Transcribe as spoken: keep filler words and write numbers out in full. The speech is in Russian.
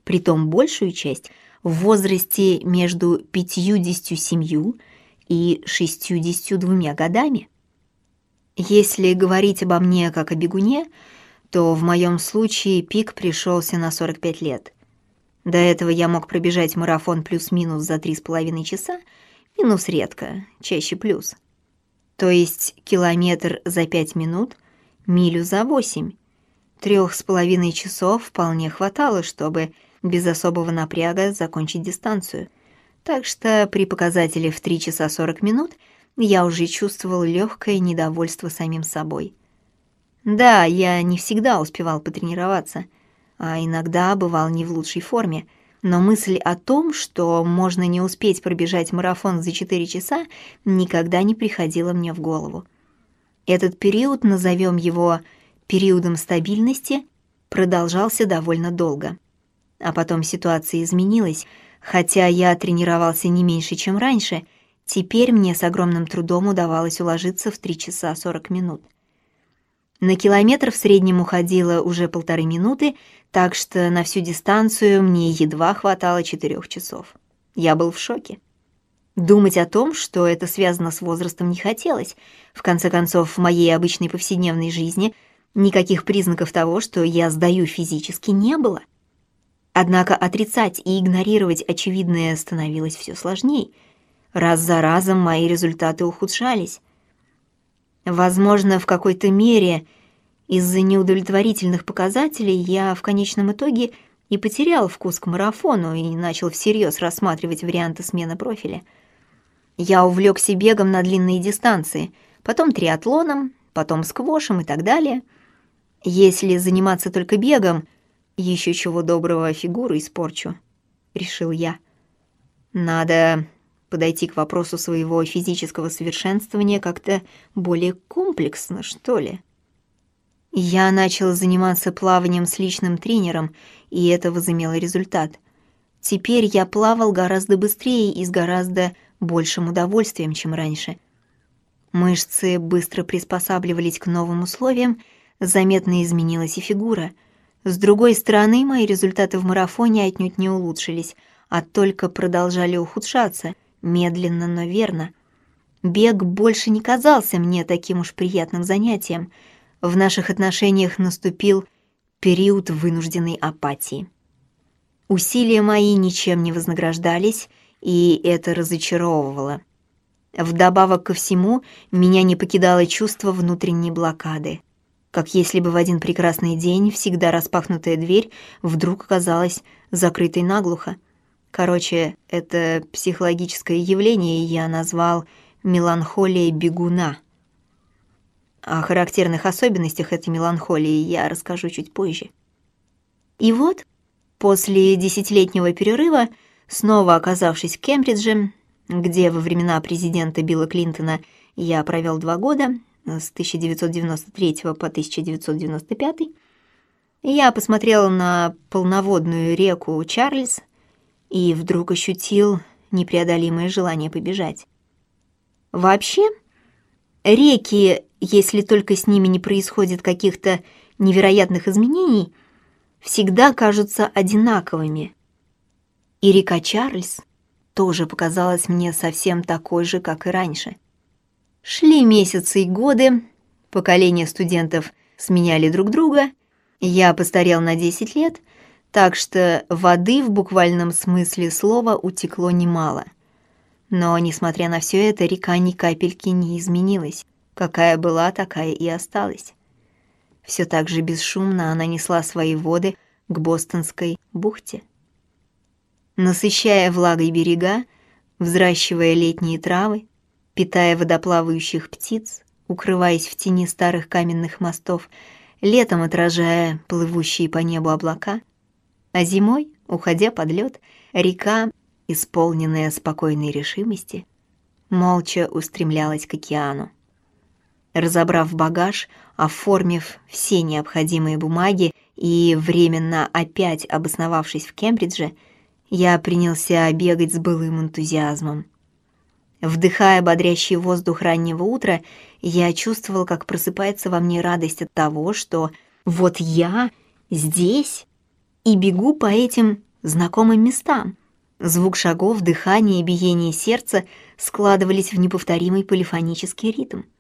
притом большую часть в возрасте между пятьюдесятью семью и шестьюдесятью двумя годами. Если говорить обо мне как о бегуне, то в моем случае пик пришелся на сорок пять лет. До этого я мог пробежать марафон плюс-минус за три с половиной часа, минус редко, чаще плюс. То есть километр за пять минут, милю за восемь. Трех с половиной часов вполне хватало, чтобы без особого напряга закончить дистанцию. Так что при показателе в три часа сорок минут я уже чувствовал легкое недовольство самим собой. Да, я не всегда успевал потренироваться, а иногда бывал не в лучшей форме, но мысль о том, что можно не успеть пробежать марафон за четыре часа, никогда не приходила мне в голову. Этот период, назовем его периодом стабильности, продолжался довольно долго. А потом ситуация изменилась, хотя я тренировался не меньше, чем раньше, теперь мне с огромным трудом удавалось уложиться в три часа сорок минут. На километр в среднем уходило уже полторы минуты, так что на всю дистанцию мне едва хватало четырех часов. Я был в шоке. Думать о том, что это связано с возрастом, не хотелось. В конце концов, в моей обычной повседневной жизни никаких признаков того, что я сдаю физически, не было. Однако отрицать и игнорировать очевидное становилось все сложнее. Раз за разом мои результаты ухудшались. Возможно, в какой-то мере из-за неудовлетворительных показателей я в конечном итоге и потерял вкус к марафону и начал всерьез рассматривать варианты смены профиля. Я увлекся бегом на длинные дистанции, потом триатлоном, потом сквошем и так далее. Если заниматься только бегом, еще чего доброго фигуру испорчу, решил я. Надо подойти к вопросу своего физического совершенствования как-то более комплексно, что ли. Я начал заниматься плаванием с личным тренером, и это возымело результат. Теперь я плавал гораздо быстрее и с гораздо большим удовольствием, чем раньше. Мышцы быстро приспосабливались к новым условиям, заметно изменилась и фигура. С другой стороны, мои результаты в марафоне отнюдь не улучшились, а только продолжали ухудшаться, медленно, но верно. Бег больше не казался мне таким уж приятным занятием. В наших отношениях наступил период вынужденной апатии. Усилия мои ничем не вознаграждались, и это разочаровывало. Вдобавок ко всему, меня не покидало чувство внутренней блокады. Как если бы в один прекрасный день всегда распахнутая дверь вдруг оказалась закрытой наглухо. Короче, это психологическое явление я назвал «меланхолией бегуна». О характерных особенностях этой меланхолии я расскажу чуть позже. И вот, после десятилетнего перерыва, снова оказавшись в Кембридже, где во времена президента Билла Клинтона я провел два года, с тысяча девятьсот девяносто третьего по тысяча девятьсот девяносто пятый, я посмотрел на полноводную реку Чарльз и вдруг ощутил непреодолимое желание побежать. Вообще, реки, если только с ними не происходит каких-то невероятных изменений, всегда кажутся одинаковыми. И река Чарльз тоже показалась мне совсем такой же, как и раньше. Шли месяцы и годы, поколения студентов сменяли друг друга, я постарел на десять лет, так что воды в буквальном смысле слова утекло немало. Но, несмотря на все это, река ни капельки не изменилась. Какая была, такая и осталась. Все так же бесшумно она несла свои воды к Бостонской бухте. Насыщая влагой берега, взращивая летние травы, питая водоплавающих птиц, укрываясь в тени старых каменных мостов, летом отражая плывущие по небу облака, а зимой, уходя под лед, река, исполненная спокойной решимости, молча устремлялась к океану. Разобрав багаж, оформив все необходимые бумаги и временно опять обосновавшись в Кембридже, я принялся бегать с былым энтузиазмом. Вдыхая бодрящий воздух раннего утра, я чувствовал, как просыпается во мне радость от того, что вот я здесь и бегу по этим знакомым местам. Звук шагов, дыхание и биение сердца складывались в неповторимый полифонический ритм.